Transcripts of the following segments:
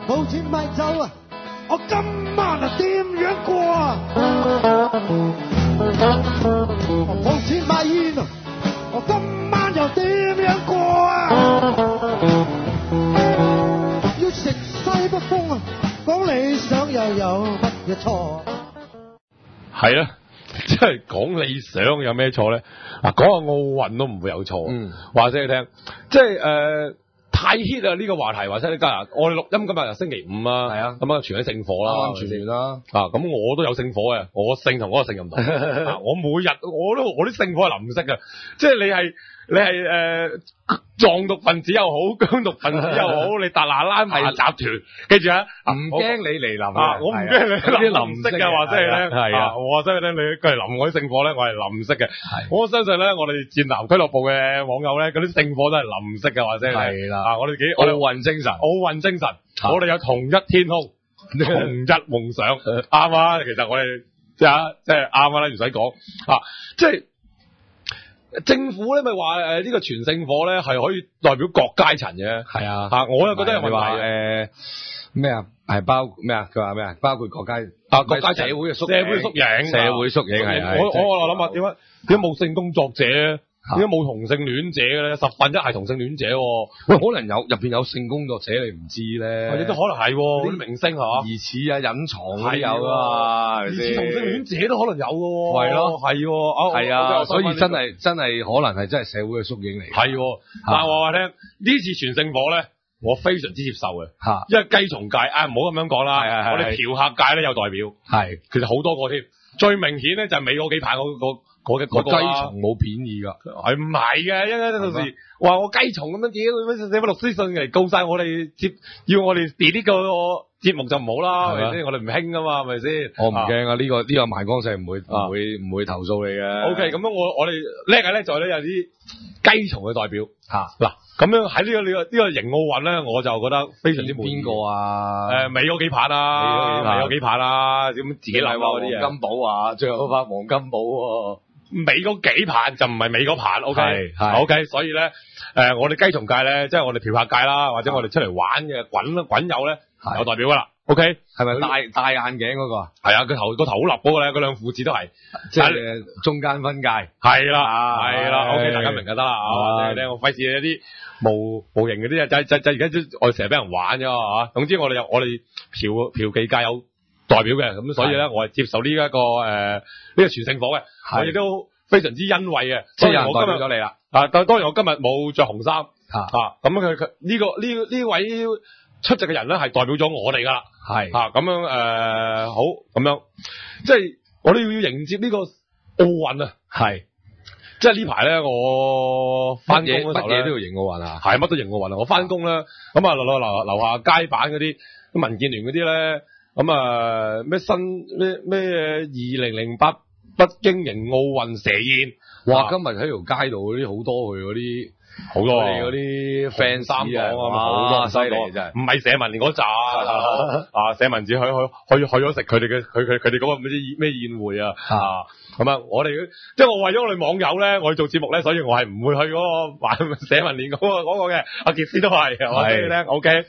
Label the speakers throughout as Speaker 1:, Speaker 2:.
Speaker 1: 冇錢買酒啊，我今晚啊點樣過啊？冇錢買煙啊，我今晚又點樣過啊？要食西北風啊，講理想又有乜嘢錯啊？
Speaker 2: 係啦，即係講理想有咩錯咧？嗱，講下奧運都唔會有錯。話俾你聽，即係太 hit 啊！呢個話題話聲你今日我哋錄音今日星期五啊，係啊，咁啊傳緊聖火啦，
Speaker 3: 啱傳完啦。
Speaker 2: 咁我都有聖火嘅，我聖同嗰個聖唔同。我每日我啲聖火係藍色嘅，即係你係藏獨分子又好，疆獨分子又好，你達賴喇嘛集團，記住啊，
Speaker 3: 唔驚你嚟臨
Speaker 2: 啊，我唔驚你啲藍色嘅，話俾你聽，
Speaker 3: 係啊，
Speaker 2: 我話俾你聽，你過嚟淋我啲聖火咧，我係藍色嘅，我相信咧，我哋戰南俱樂部嘅網友咧，嗰啲聖火都係藍色嘅，話俾你聽，係啦，我哋奧運精神，我哋有同一天空，同一夢想，啱啊，其實我哋即係啱啦，唔使講啊，即係。政府咧咪話呢個傳聖火咧係可以代表各階層嘅，係啊，我又覺得有問題。
Speaker 3: 咩啊？係包咩啊？佢話咩啊？包括各階
Speaker 2: 社會嘅縮
Speaker 3: 影係。
Speaker 2: 我諗下點解冇性工作者？點解冇同性戀者嘅咧？1/10係同性戀者喎。
Speaker 3: 喂，可能入邊有性工作者，你唔知咧。
Speaker 2: 或者都可能係嗰啲明星係嘛？
Speaker 3: 疑似啊，隱藏都有啊。
Speaker 2: 疑似同性戀者都可能有嘅喎。
Speaker 3: 係咯，係啊，所以真係可能係真係社會嘅縮影嚟。
Speaker 2: 係，但係我話聽呢次傳聖火咧，我非常之接受嘅。因為雞蟲界唔好咁樣講啦。我哋嫖客界咧有代表。係，其實好多個添。最明顯咧就係尾嗰幾排嗰雞蟲
Speaker 3: 冇貶義㗎，
Speaker 2: 係唔係嘅？一到時話我雞蟲咁樣寫乜律師信嚟告晒我哋，要我哋 delete 個節目就唔好啦，係咪先？我哋唔興㗎嘛，係咪先？
Speaker 3: 我唔驚啊！呢個賣光社唔會投訴你嘅。
Speaker 2: OK，咁樣我哋叻在咧有啲雞蟲嘅代表嗱，咁樣喺呢個型奧運咧，我就覺得非常之滿意。
Speaker 3: 邊個啊？
Speaker 2: 尾嗰幾棒啦，尾嗰幾棒啦，咁自己嚟嗰啲
Speaker 3: 黃金寶啊，最後嗰把黃金寶喎。
Speaker 2: 尾嗰幾棒就唔係尾嗰棒 ，OK，所以咧，我哋雞蟲界咧，即係我哋嫖客界啦，或者我哋出嚟玩嘅滾友咧，有代表噶啦 ，OK，
Speaker 3: 係咪戴眼鏡嗰個啊？
Speaker 2: 係啊，個頭好立嗰個咧，嗰兩父子都係，
Speaker 3: 即係中間分界，
Speaker 2: 係啦 ，OK， 大家明就得啦，我費事一啲模型嗰啲就而家我哋成日俾人玩啫嘛，總之我哋嫖妓界有代表嘅，咁所以咧我係接受呢一個呢個傳聖火嘅，我亦都非常之欣慰嘅。
Speaker 3: 即係有人代表咗你啦。
Speaker 2: 但當然我今日冇着紅衫咁佢呢位出席嘅人咧係代表咗我哋噶啦，係咁樣好咁樣，即係我哋要迎接呢個奧運啊，係即係呢排咧我翻工嗰時候咧，乜嘢都要迎奧運啊，係乜都迎奧運啊，我翻工咧咁啊樓下街板嗰啲民建聯嗰啲咧。咁咩2008北京迎奧運蛇宴，哇！今日喺條街度嗰啲好多佢嗰啲好多嗰啲 fans 三網啊，好多犀利真係，唔係社民連嗰扎社民只去咗食佢哋嗰個唔知咩宴會啊，咁啊我哋即係我為咗我哋網友咧，我去做節目咧，所以我係唔會去嗰個社民連嗰個嘅，阿傑斯都係，我俾你聽 OK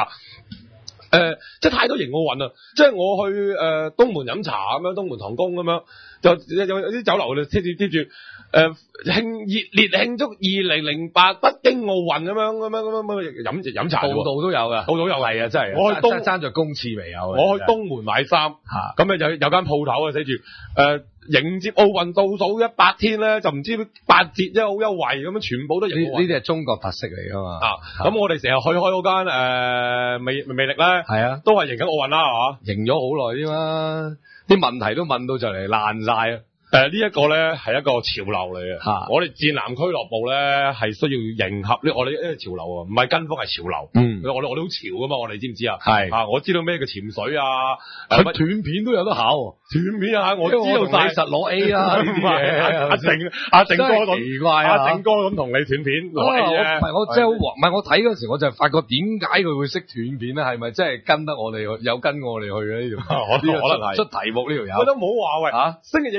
Speaker 2: 即係太多型奧運啊！即係我去東門飲茶咁樣，東門堂公咁樣，就有啲酒樓貼住熱烈慶祝2008北京奧運咁樣飲茶，度度都有噶，度度有係啊！真係，我去爭着公廁未有，我去東門買衫，咁咧有間鋪頭啊，寫住迎接奧運倒數100天咧，就唔知8折好優惠咁樣，全部都迎奧運。呢啲係中國特色嚟噶嘛？咁我哋成日去開嗰間魅力咧，係啊，都係迎緊奧運啦，係嘛？迎咗好耐啫嘛，啲問題都問到就嚟爛晒啊！呢一個咧係一個潮流嚟嘅，我哋戰南俱樂部咧係需要迎合呢我哋呢個潮流啊，唔係跟風係潮流。我哋好潮噶嘛，我哋知唔知啊？係我知道咩叫潛水啊，佢斷片都有得考，斷片啊，我知道晒，實攞 A 啊呢啲嘢。阿正哥咁奇怪啊，阿正哥咁同你斷片攞 A 啫。唔係我真係好唔係我睇嗰時我就發覺點解佢會識斷片咧？係咪真係跟得我哋有跟我哋去嘅呢條？可能係出題目呢條友。我都冇話喂星期日有星期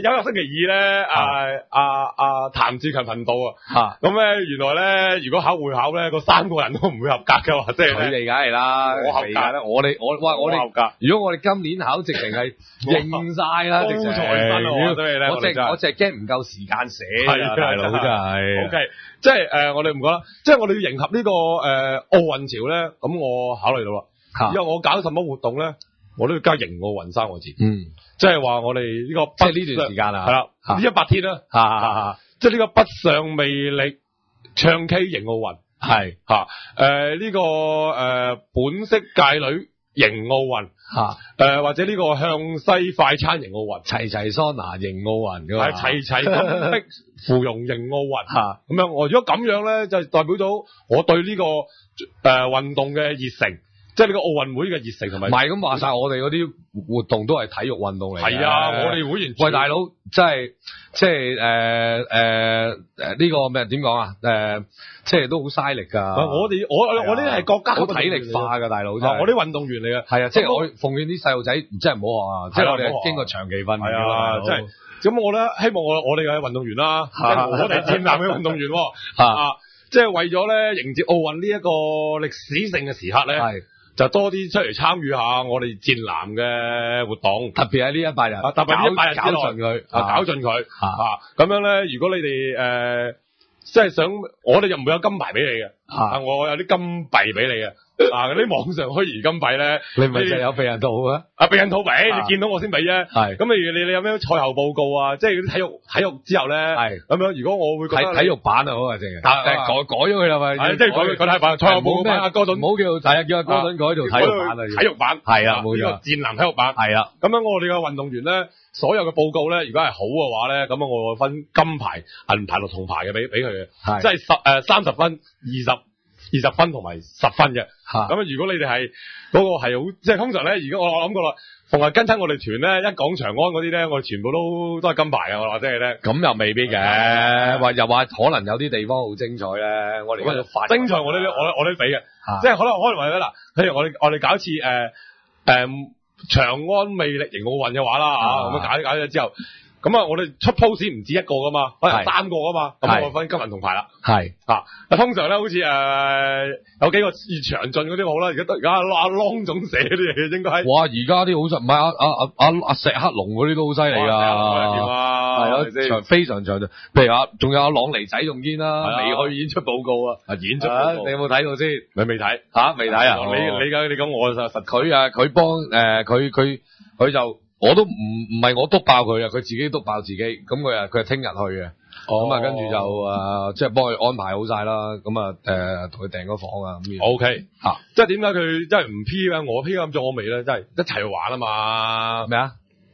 Speaker 2: 2咧，譚志強頻道啊，咁咧原來咧，如果考會考咧，個3個人都唔會合格嘅話，即係
Speaker 3: 佢哋梗係啦，
Speaker 2: 我合格
Speaker 3: 啦，我哋合格。如果我哋今年考，直情係認晒啦，直情。高材生啊！所以咧，我淨係驚唔夠時間寫啊，大佬真係。
Speaker 2: OK， 即係我哋唔講啦，即係我哋要迎合呢個奧運潮咧，咁我考慮到啦。因為我搞什麼活動咧，我都要加迎奧運3個字。即係話我哋呢個
Speaker 3: 即係呢段時間啊，
Speaker 2: 係啦，呢100天啦，即係呢個北上魅力唱 K 迎奧運，係呢個本色界女迎奧運，或者呢個向西快餐迎奧運，
Speaker 3: 齊桑拿迎奧運㗎嘛，
Speaker 2: 係齊金碧芙蓉迎奧運，咁樣我如果咁樣咧，就代表咗我對呢個運動嘅熱誠。即係呢個奧運會嘅熱誠同埋，
Speaker 3: 唔係咁話晒，我哋嗰啲活動都係體育運動嚟嘅。
Speaker 2: 係啊，我哋會員。
Speaker 3: 喂，大佬，即係呢個咩點講啊？即係都好嘥力㗎。
Speaker 2: 我呢啲係國家
Speaker 3: 好體力化㗎，大佬真係。
Speaker 2: 我啲運動員嚟嘅。係啊，
Speaker 3: 即係我奉勸啲細路仔，真係唔好學啊！即係我哋經過長期訓練。係啊，即係咁，我咧希望我哋嘅運動員啦，我哋戰男嘅運動員即係為咗咧迎接奧運呢一個歷史性嘅時刻咧。就多啲出嚟參與下我哋戰男嘅活動，特別係呢100日，特別呢100日搞盡佢，搞盡佢，咁樣咧，如果你哋即係想，我哋就唔會有金牌俾你嘅，我有啲金幣俾你嘅，嗰啲網上虛擬金幣咧， 你咪就有避孕套啊？
Speaker 2: 避孕套俾，你見到我先俾啫。係，咁你有咩賽後報告啊？即係嗰啲體育之後咧，係咁樣。如果我會覺得體育版啊，好啊，正嘅，改咗佢啦咪，即係改體版，賽後報告咩？阿哥頓唔好叫叫阿哥頓改做體育版啊，體育版係啊，冇錯，呢個戰男體育版係啊。咁樣我哋嘅運動員咧，所有嘅報告咧，如果係好嘅話咧，咁我會分金牌、銀牌、銅牌嘅俾佢嘅，即係30分、20分同埋10分嘅。咁如果你哋係嗰個係好，即係通常咧，如果我諗過啦，逢係跟親我哋團咧，一講長安嗰啲咧，我哋全部都係金牌啊！我話即係咧，咁又未必嘅，又話可能有啲地方好精彩咧，我哋精彩我都俾嘅，即係可能話咧嗱，譬如我哋搞一次長安魅力迎奧運嘅話啦，咁樣搞咗之後，咁我哋出 post 唔止1個噶嘛，可能3個噶嘛，咁我分金銀銅牌啦。係通常咧好似有幾個詳盡嗰啲好啦，而家阿郎總寫嗰啲嘢應該係。哇！而家啲好實，唔係阿石克龍嗰啲都好犀利㗎。係啊，非常詳盡。譬如仲有阿朗尼仔仲堅啦，未去演出報告啊，演出報告。你有冇睇到先？你未睇未睇啊？你咁我實佢幫佢就。我都唔係我督爆佢啊，佢自己督爆自己。咁佢係聽日去嘅，咁跟住就即係幫佢安排好晒啦。咁同佢訂個房啊咁樣。O K 即係點解佢真係唔 P 啊？我 P 咁做我未咧，真係一齊去玩啊嘛。咩啊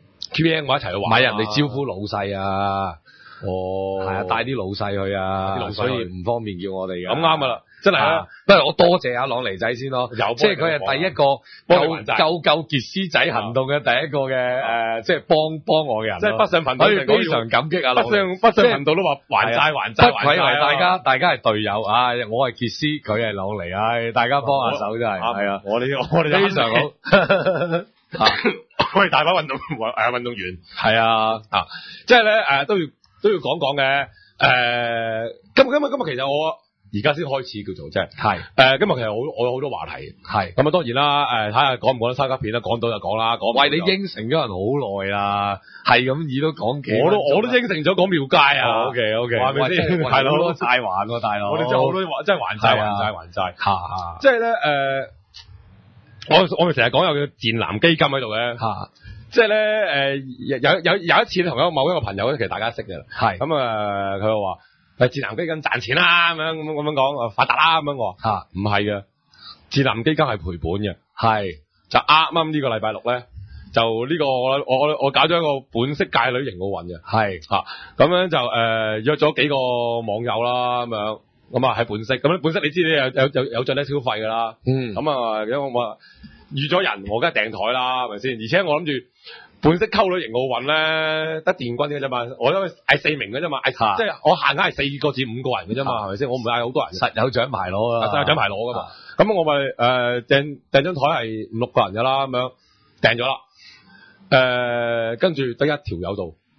Speaker 2: ？P M 我一齊去玩。唔係人哋招呼老細啊。係啊，帶啲老細去啊，所以唔方便叫我哋嘅。咁啱噶啦。真係啊！不如我多謝阿朗尼仔先咯，即係佢係第一個救傑斯仔行動嘅第一個嘅即係幫我嘅人，即係北上頻道，非常感激啊！北上頻道都話還債，不愧為大家係隊友啊！我係傑斯，佢係朗尼，大家幫下手真係，係啊！我哋非常好，我哋大把運動員係啊，即係咧都要講講嘅，今日其實我。而家先開始叫做即係，今日其實我有好多話題，係咁當然啦，睇下講唔講得三級片啦，講到就講啦，喂，你應承咗人好耐啦，係咁意都講幾，我都應承咗講廟街啊，OK，話咪先，係咯，好多債還喎，大佬，我哋真係好多真係還債，即係咧我咪成日講有個戰男基金喺度嘅，即係咧有一次同某一個朋友咧，其實大家識嘅，係咁佢又話。戰男基金賺錢啦，咁樣講，發達啦咁樣我話，唔係嘅，戰男基金係賠本嘅，係就啱呢個禮拜6咧，就呢個我搞咗一個本色界女迎奧運嘅，係咁樣就約咗幾個網友啦，咁樣喺本色，咁本色你知你有盡得消費噶啦，咁因為我預咗人，我梗係訂台啦，係咪先？而且我諗住。本色溝女迎奧運咧，得電軍嘅啫嘛，我都嗌4名嘅啫嘛，即係我限額係4個至5個人嘅啫嘛，係咪先？我唔會嗌好多人，實有獎牌攞啊，實有獎牌攞噶嘛。咁我咪訂張台係5、6個人㗎啦，咁樣訂咗啦。跟住得一條友到，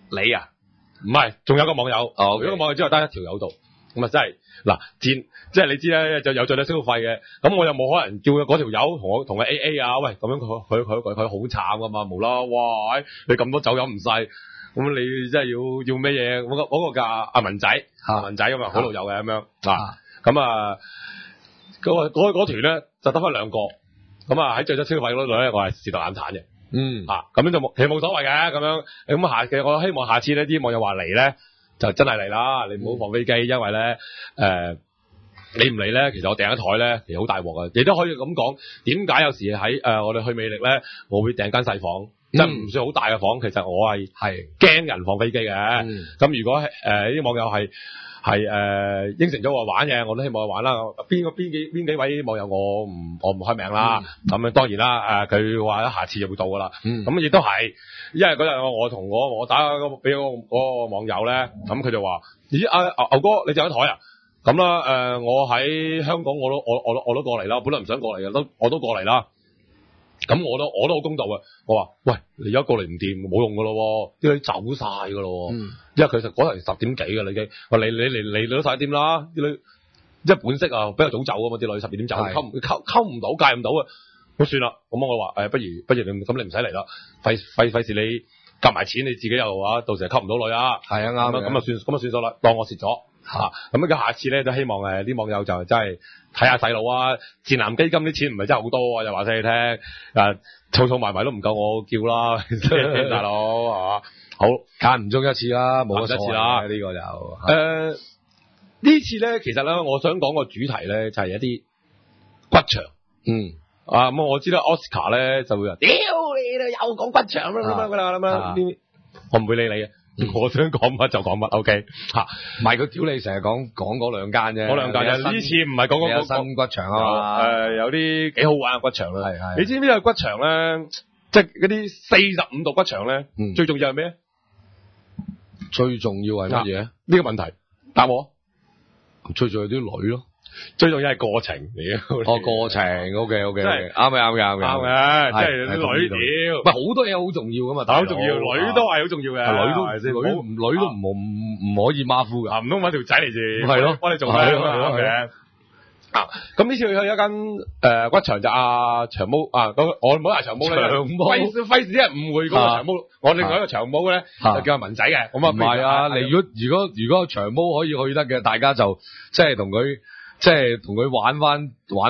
Speaker 4: 你啊？
Speaker 2: 唔係，仲有個網友。
Speaker 4: 哦，
Speaker 2: 如果個網友之後得一條友度，咁啊真係嗱賤，即係你知咧，就有最低消費嘅。咁我又冇可能叫嗰條友同佢 AA 啊？喂，咁樣佢好慘噶嘛，無啦，哇！你咁多酒飲唔晒，咁你真係要咩嘢？嗰個叫阿文仔，文仔咁啊，好老友嘅咁樣啊。咁啊，嗰團咧就得翻2個。咁啊喺最低消費嗰度咧，我係是但眼殘嘅。咁樣就其實冇所謂嘅咁樣。咁其實我希望下次呢啲網友話嚟咧，就真係嚟啦。你唔好放飛機，因為咧你唔嚟咧，其實我訂一台咧，其實好大鑊嘅。亦都可以咁講，點解有時喺我哋去美力咧，我會訂間細房，即係唔算好大嘅房。其實我係驚人放飛機嘅。咁如果呢啲網友係應承咗我玩嘅，我都希望去玩啦。邊幾位網友我唔開名啦。咁樣當然啦，佢話下次就會到噶啦。咁亦都係，因為嗰日我同我打俾嗰個網友咧，咁佢就話：咦，牛哥，你就有台啊？咁啦，我喺香港我都過嚟啦，本來唔想過嚟嘅，我都過嚟啦。咁我都好公道嘅，我話：喂，你而家過嚟唔掂，冇用噶咯，啲女走晒噶咯。因為佢實嗰陣10點幾噶啦已經。話你都10點啦，啲女即係本色啊，比較早走啊嘛，啲女12點走，溝唔到，戒唔到啊。咁算啦，咁我話不如你咁你唔使嚟啦，費事你夾埋錢，你自己又話到時溝唔到女啊。係啊，啱。咁啊算數啦，當我蝕咗。咁下次咧都希望啲網友就真係睇下細路啊，賤男基金啲錢唔係真係好多啊，就話俾你聽，儲埋都唔夠我叫啦，大佬係嘛？好，
Speaker 4: 間唔中一次啦，冇一次啦，呢個就
Speaker 2: 呢次咧，其實咧，我想講個主題咧就係一啲骨場。咁我知道 Oscar 咧就會話：屌你啦，又講骨場啦，我唔會理你嘅。我想講乜就講乜 ，OK
Speaker 4: 唔係佢屌你成日講嗰2間啫，
Speaker 2: 嗰2間呢次唔係講嗰個
Speaker 4: 新骨場啊嘛，
Speaker 2: 有啲幾好玩嘅骨場啦，
Speaker 4: 係。
Speaker 2: 你知唔知個骨場咧，即係嗰啲45度骨場咧，最重要係咩？
Speaker 4: 最重要係乜嘢？
Speaker 2: 呢個問題答我。
Speaker 4: 最重要啲女咯。
Speaker 2: 最重要係過程嚟嘅。
Speaker 4: 過程 OK，啱
Speaker 2: 嘅，即係啲女屌，
Speaker 4: 唔係好多嘢好重要噶嘛，
Speaker 2: 好重要，女都係好重要嘅，
Speaker 4: 女都唔可以馬虎噶，
Speaker 2: 唔通揾條仔嚟住，
Speaker 4: 係咯，
Speaker 2: 幫你做咩嘅？咁呢次去一間骨場就阿長毛我唔好話長毛啦，費事啲人誤會嗰個長毛，我另外一個長毛咧就叫阿文仔嘅，咁啊唔係
Speaker 4: 啊，你如果長毛可以去得嘅，大家就即係同佢玩翻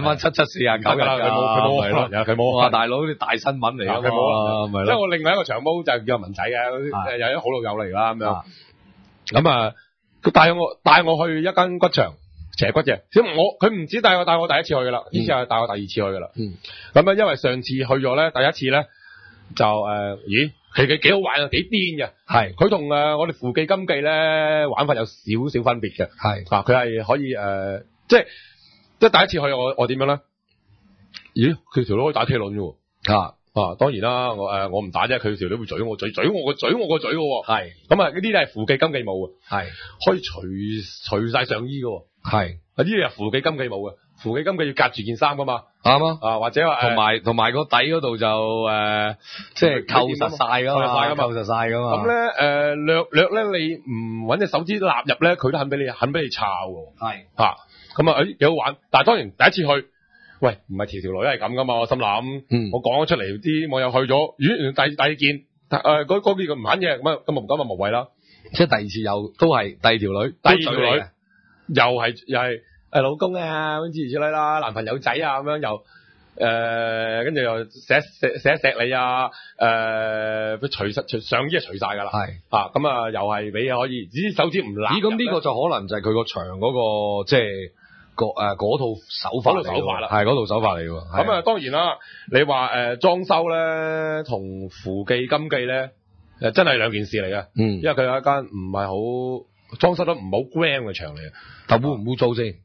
Speaker 4: 7749日啦，佢冇啊，大佬啲大新聞嚟啊，佢冇
Speaker 2: 即係我另外一個長毛就叫阿文仔嘅，又一好老友嚟啦咁樣，咁啊佢帶我去一間骨場。斜骨嘅，佢唔止帶我第一次去噶啦，呢次係帶我第2次去噶啦。咁因為上次去咗咧，第一次咧就其實幾好玩啊，幾癲嘅。係，佢同我哋扶記金記咧玩法有少少分別嘅。係，佢係可以即係第一次去我點樣咧？咦，佢條女可以打車輪嘅喎。當然啦，我唔打啫，佢條女會嘴我個嘴嘅喎。係，咁呢啲係扶記金記冇嘅。係，可以除晒上衣嘅喎。係，呢啲係扶記金記冇嘅，扶記金記要隔住件衫噶嘛，啱啊，或者話
Speaker 4: 同埋個底嗰度就即係扣實晒噶嘛，扣實晒噶嘛。
Speaker 2: 咁咧略咧你唔揾隻手指納入咧，佢都肯俾你抄喎。係咁幾好玩，但係當然第一次去，喂唔係條女係咁噶嘛，我心諗，我講咗出嚟啲網友去咗，原來第二件嗰件佢唔肯嘅，咁啊無謂啦。
Speaker 4: 即係第2次又都係第2條女，
Speaker 2: 第2條女。又係老公啊，咁之類啦，男朋友仔啊咁樣又跟住又錫你啊，佢除上衣係除晒㗎啦，係咁又係俾可以，只手指唔攬。
Speaker 4: 咁呢個就可能就係佢個場嗰個即係嗰套手法啦，係嗰套手法嚟㗎。
Speaker 2: 咁當然啦，你話裝修咧同扶記金記咧真係2件事嚟嘅，因為佢有一間唔係好。裝修得唔好 grand 嘅場嚟，
Speaker 4: 但污唔污糟先？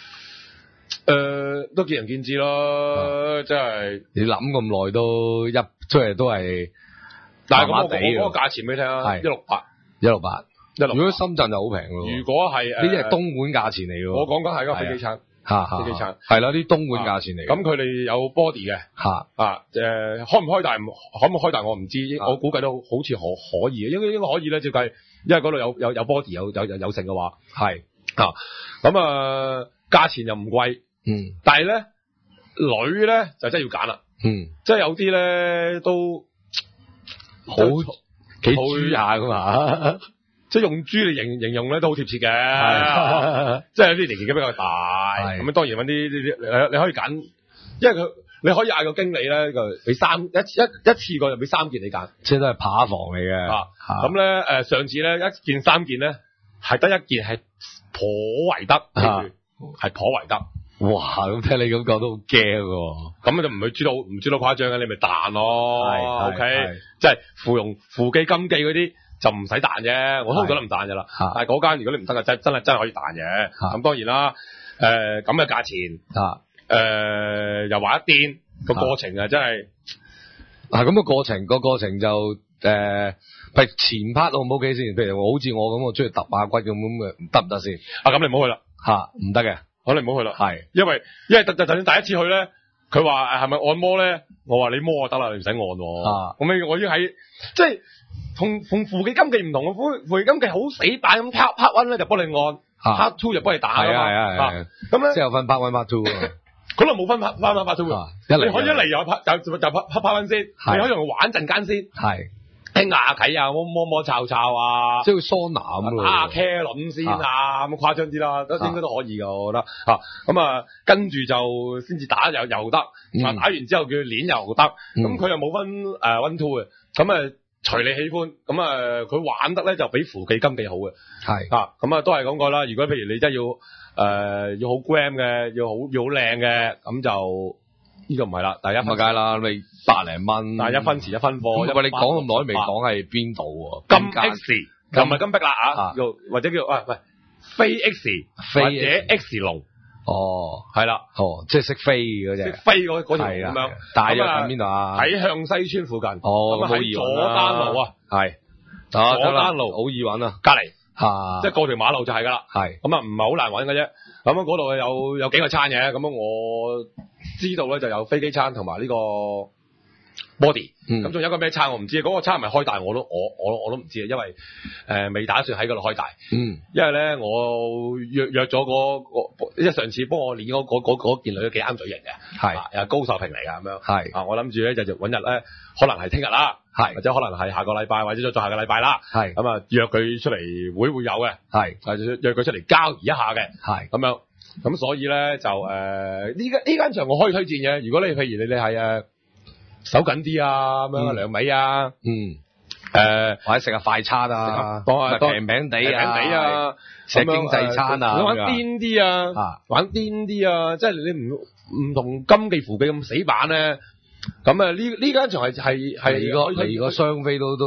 Speaker 2: 都見仁見智咯，即係
Speaker 4: 你諗咁耐都出嚟都係，
Speaker 2: 但係我嗰個價錢俾你聽啊
Speaker 4: ，168，如果深圳就好平咯。
Speaker 2: 如果係
Speaker 4: 呢啲係東莞價錢嚟嘅，
Speaker 2: 我講緊係嗰個飛機餐飛機餐
Speaker 4: 係啦，啲東莞價錢嚟。
Speaker 2: 咁佢哋有 body 嘅開唔開大可唔可以開大我唔知，我估計都好似可以嘅，應該可以咧，照計，因為嗰度有 body 有剩嘅話係咁價錢又唔貴，但係咧女咧就真係要揀啦，即係有啲咧都好幾豬下噶嘛。即係用豬嚟形容咧都好貼切嘅，即係有啲年紀比較大，咁當然揾啲你可以揀，因為你可以嗌個經理咧就俾一次過就俾3件你揀，
Speaker 4: 即係都係扒房嚟嘅。
Speaker 2: 咁咧上次咧1件3件咧係得1件係頗為得，係頗為得。
Speaker 4: 哇！咁聽你咁講都好驚喎，
Speaker 2: 咁就唔會知道誇張嘅，你咪彈咯。OK，即係富記金記嗰啲。就唔使彈啫，我通常都唔彈嘅啦。但係嗰間如果你唔得嘅，真係可以彈嘅。咁當然啦，咁嘅價錢，又話一癲個過程啊，真係
Speaker 4: 咁個過程就譬如前 part 好唔 OK 先？譬如好似我咁，我中意揼下骨咁得唔得先？
Speaker 2: 咁你唔好去啦，
Speaker 4: 唔得嘅，
Speaker 2: 你唔好去啦。係，因為就算第一次去咧，佢話係咪按摩咧？我話你摸就得啦，你唔使按喎。咁我已經喺即係。同富記金記唔同，富記金記好死板咁 part 1咧就幫你按，part 2就幫你打。係。咁咧
Speaker 4: 即係有分 part 1 part 2啊。
Speaker 2: 嗰度冇分 part 1 part 2嘅。你可以一嚟就 part 1先，你可以用玩陣間先。係。傾下偈啊，摸抄啊，
Speaker 4: 即係桑拿咁咯。
Speaker 2: 打下茄輪先咁誇張啲啦，應該都可以噶，我覺得。咁跟住就先至打又得，打完之後叫佢練又得。咁佢又冇分1 2嘅，咁隨你喜歡，咁佢玩得咧就比富記金記好嘅，係咁都係講過啦。如果譬如你真係要好 gram 嘅，要好靚嘅，咁就呢個唔係啦。第一分
Speaker 4: 梗係啦，你100零蚊，
Speaker 2: 但係1分錢1分貨。
Speaker 4: 喂，你講咁耐未講係邊度喎？
Speaker 2: 金 X 又唔係金碧啦或者叫飛 X 或者 X 龍。係啦，
Speaker 4: 即係識飛嗰隻，
Speaker 2: 識飛嗰條咁樣，
Speaker 4: 大約喺邊度啊？
Speaker 2: 喺向西村附近，
Speaker 4: 咁
Speaker 2: 喺佐丹路啊，係
Speaker 4: 佐丹路好易揾啊，
Speaker 2: 隔離，即係過條馬路就係噶啦，
Speaker 4: 係，
Speaker 2: 咁唔係好難揾嘅啫。咁嗰度有幾個餐嘅，咁我知道咧就有飛機餐同埋呢個 body，咁仲有一個咩餐我唔知，嗰個餐係咪開大我都唔知啊，因為未打算喺嗰度開大，因為咧我約咗因為上次幫我練嗰件女都幾啱嘴型嘅，係又高秀平嚟㗎咁樣，係我諗住咧就揾日咧，可能係聽日啦，係或者可能係下個禮拜或者再下個禮拜啦，係咁約佢出嚟會有嘅，係約佢出嚟交易一下嘅，係咁樣，咁所以咧就呢間場我可以推薦嘅，如果你譬如你係手緊啲啊，咁樣兩味啊，或者食下快餐啊，平平地啊，食經濟餐啊，玩癲啲啊，玩癲啲啊，即係你唔同金記富記咁死板咧。咁呢間場係
Speaker 4: 如果雙飛都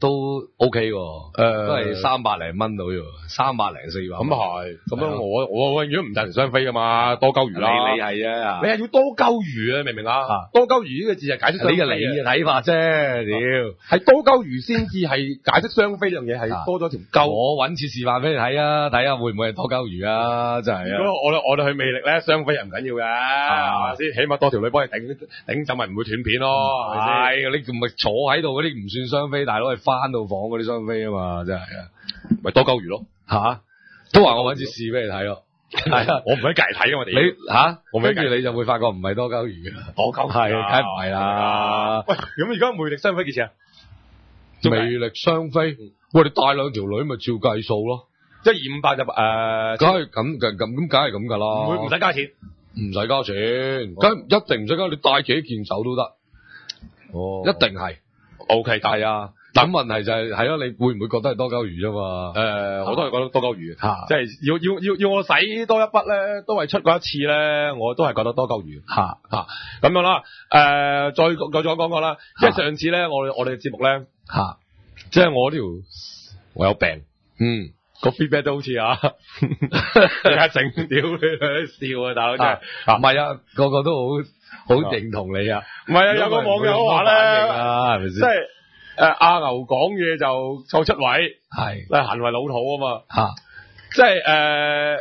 Speaker 4: OK 喎，都係300零蚊到啫，300零400。咁
Speaker 2: 係，咁樣我永遠唔贊成雙飛噶嘛，多鳩魚啦。
Speaker 4: 你係啊，
Speaker 2: 你係要多鳩魚啊，明唔明啊？多鳩魚呢個字係解釋
Speaker 4: 你嘅睇法啫，屌，
Speaker 2: 係多鳩魚先至係解釋雙飛呢樣嘢係多咗條鳩。
Speaker 4: 我揾次示範俾你睇啊，睇下會唔會係多鳩魚啊？真係。
Speaker 2: 如果我哋去魅力咧，雙飛又唔緊要嘅，係咪先？起碼多條女幫你頂就咪唔會斷片咯，係
Speaker 4: 你唔係坐喺度嗰啲唔算雙飛，大佬係翻到房嗰啲雙飛啊嘛，真係啊，
Speaker 2: 咪多鳩魚咯
Speaker 4: 吓，都話我搵次試俾你睇咯，
Speaker 2: 係啊，我唔喺隔籬睇噶嘛，
Speaker 4: 你跟住你就會發覺唔係多鳩魚嘅，
Speaker 2: 多鳩
Speaker 4: 係，梗係唔係啦。
Speaker 2: 喂，咁而家魅力雙飛幾錢啊？
Speaker 4: 魅力雙飛，喂，你帶兩條女咪照計數咯
Speaker 2: ，1,250就
Speaker 4: 梗係咁梗係咁噶啦，
Speaker 2: 唔使加錢。
Speaker 4: 唔使交錢，梗一定唔使交，你帶幾件走都得。一定係。
Speaker 2: OK，
Speaker 4: 係啊。咁問題就係咯，你會唔會覺得係多鳩魚啫嘛？
Speaker 2: 我都係覺得多鳩魚，即係要我使多一筆咧，都係出過一次咧，我都係覺得多鳩魚。咁樣啦。再講過啦，即係上次咧，我哋嘅節目咧，即係我有病。個 feedback 都好似而家整屌你笑啊，大佬真係
Speaker 4: 唔係啊，個個都好認同你啊。
Speaker 2: 唔係啊，有個網友話咧，係咪先？即係阿牛講嘢就錯出位，係行為老土啊嘛。即係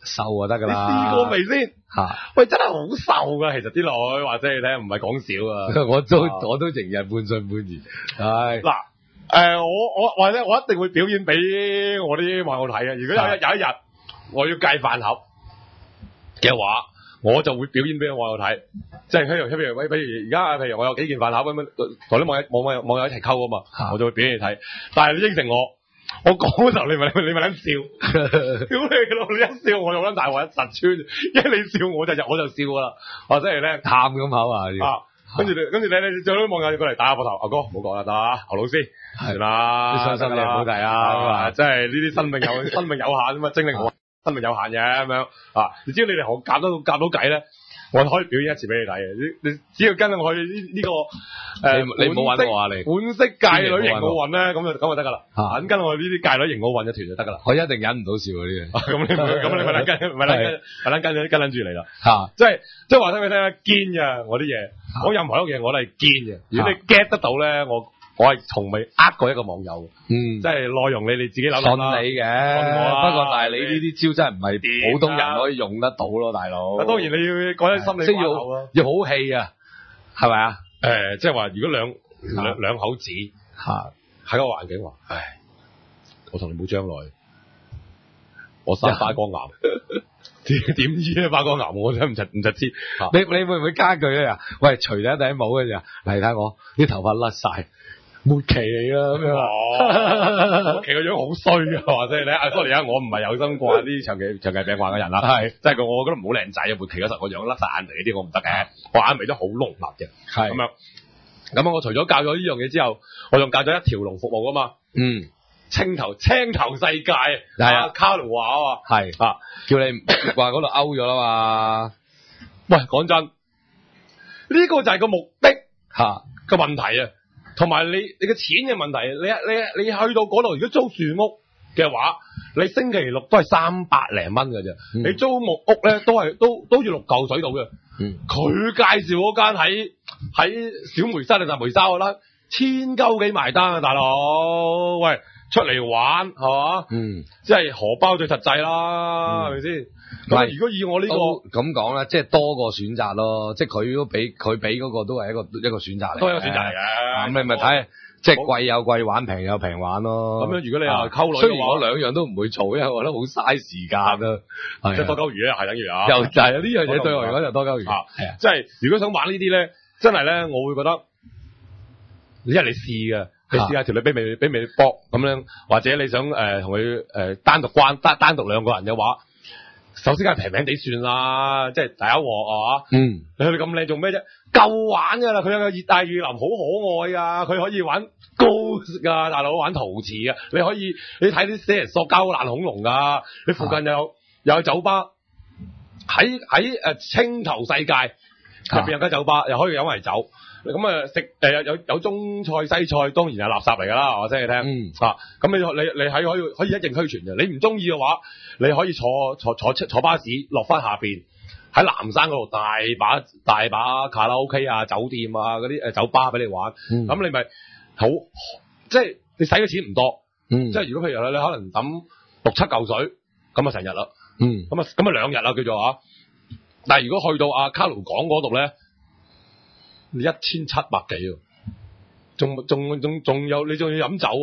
Speaker 4: 瘦就得噶啦。
Speaker 2: 你試過未先？
Speaker 4: 吓，
Speaker 2: 喂，真係好瘦噶，其實啲女話俾你聽，唔係講笑啊。
Speaker 4: 我都仍然半信半疑。係
Speaker 2: 嗱，我或者我一定會表演俾我啲網友睇嘅。如果有一日我要戒飯盒嘅話，我就會表演俾網友睇。即係譬如而家譬如我有幾件飯盒咁樣，同啲網友一齊溝啊嘛，我就會表演你睇。但係你應承我講嗰時候你咪撚笑，屌你咯！你一笑我就撚大鑊一實穿，因為你笑我就笑噶啦，或者係咧
Speaker 4: 喊咁口啊！
Speaker 2: 跟住你最多網友過嚟打下膊頭，阿哥唔好講啦，得啊，牛老師係啦，
Speaker 4: 啲傷心嘢唔好提啊！
Speaker 2: 即係呢啲生命有限啊嘛，精力我生命有限嘅咁樣啊！你只要你哋我夾到計咧，我可以表演一次俾你睇嘅。你只要跟我去呢個
Speaker 4: 你唔好揾我啊！你
Speaker 2: 本色界女型奧運咧，咁就得噶啦。肯跟我去呢啲界女型奧運一團就得噶啦。
Speaker 4: 我一定忍唔到笑嗰啲嘢。
Speaker 2: 咁你咪跟住嚟啦。即係話俾你聽啦，堅嘅我啲嘢，我任何一樣嘢我都係堅嘅。如果你 get 得到咧，我係從未呃過一個網友。即係內容你自己諗啦。
Speaker 4: 信你嘅，不過但係你呢啲招真係唔係普通人可以用得到咯，大佬。
Speaker 2: 當然你要講啲心理關口啊，
Speaker 4: 要好氣啊，係咪啊？
Speaker 2: 即係話如果兩口子喺個環境話，唉，我同你冇將來，我生花崗岩，點知咧花崗岩我真係唔實知。
Speaker 4: 你會唔會加句咧？喂，除咗一頂帽嘅咋？嚟睇我啲頭髮甩晒。末期嚟啦咁樣，
Speaker 2: 末期個樣好衰啊！或者你阿 sorry 啊，我唔係有心過啲長期病患嘅人啦，係即係我覺得唔好靚仔啊！末期嗰時候個樣甩晒眼眉呢啲我唔得嘅，我眼眉都好濃密嘅，係咁樣。咁我除咗教咗呢樣嘢之後，我仲教咗一條龍服務噶嘛。青頭世界係啊，卡奴話啊嘛，係
Speaker 4: 叫你話嗰度勾咗啦嘛。
Speaker 2: 喂，講真，呢個就係個目的個問題啊！同埋你嘅錢嘅問題，你去到嗰度，如果租樹屋嘅話，你星期六都係300零蚊嘅啫。你租木屋咧都要6嚿水到嘅。佢介紹嗰間喺小梅沙定大梅沙嗰啦，1000鳩幾埋單啊，大佬！喂，出嚟玩係嘛？即係荷包最實際啦，係咪先？咁如果以我呢個
Speaker 4: 咁講咧，即係多個選擇咯，即係佢俾嗰個都係一個選擇嚟，
Speaker 2: 都係一個選擇嚟嘅。
Speaker 4: 咁你咪睇，即係貴有貴玩，平有平玩咯。咁樣
Speaker 2: 如果你話溝女，
Speaker 4: 雖然我兩樣都唔會做，因為我覺得好嘥時間啊。
Speaker 2: 即係多鳩魚咧，係等於啊。
Speaker 4: 又就係呢樣嘢對我嚟講就多鳩魚。
Speaker 2: 係啊，即係如果想玩呢啲咧，真係咧，我會覺得你試嘅。你試下條女俾未搏咁樣，或者你想同佢單獨兩個人嘅話，首先梗係平地算啦，即係第一鑊啊！你去到咁靚做咩啫？夠玩噶啦，佢有個熱帶雨林好可愛噶，佢可以玩高噶，大佬玩陶瓷噶，你睇啲死人塑膠爛恐龍噶，你附近又有酒吧，喺青頭世界入邊有間酒吧，又可以飲埋酒。咁食有中菜西菜，當然係垃圾嚟噶啦，我話你聽。咁你係可以一應俱全嘅。你唔中意嘅話，你可以坐巴士落翻下邊，喺南山嗰度大把卡拉 OK 啊、酒店啊嗰啲酒吧俾你玩。咁你咪好，即係你使嘅錢唔多。即係如果譬如你可能抌6-7嚿水，咁啊成日啦。咁啊2日啦叫做啊。但係如果去到阿卡盧港嗰度咧，你1700幾，仲有你仲要飲酒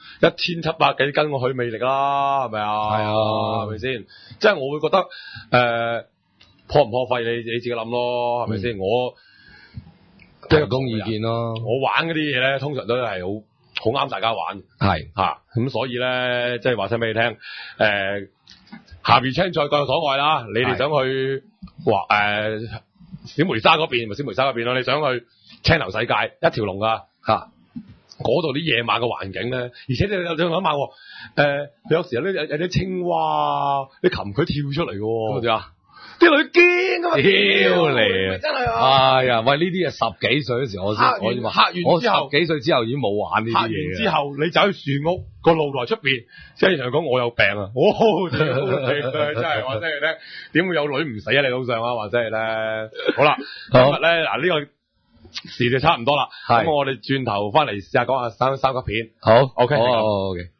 Speaker 2: ，1700幾跟我去魅力啦，係咪啊？係啊，係咪先？即係我會覺得破唔破費你自己諗咯，係咪先？我
Speaker 4: 提供意見咯。
Speaker 2: 我玩嗰啲嘢咧，通常都係好啱大家玩，係咁所以咧，即係話聲俾你聽，下邊青菜各有所愛啦。你哋想去小梅沙嗰邊咪小梅沙嗰邊咯，你想去青頭世界一條龍噶嗰度啲夜晚嘅環境咧，而且你諗下佢有時候有啲青蛙，啲蠄蟝跳出嚟嘅，點啊？啲女驚啊嘛，
Speaker 4: 屌你
Speaker 2: 真係啊！
Speaker 4: 哎呀，喂，呢啲係10幾歲嗰時我10幾歲之後已經冇玩呢啲嘢。
Speaker 2: 之後你走去樹屋個露台出邊，即係同佢講我有病啊！真係話真係咧，點會有女唔死啊？你老上啊，話真係咧。好啦，今日咧嗱呢個時就差唔多啦，咁我哋轉頭翻嚟試下講下三級片。好 ，OK，OK。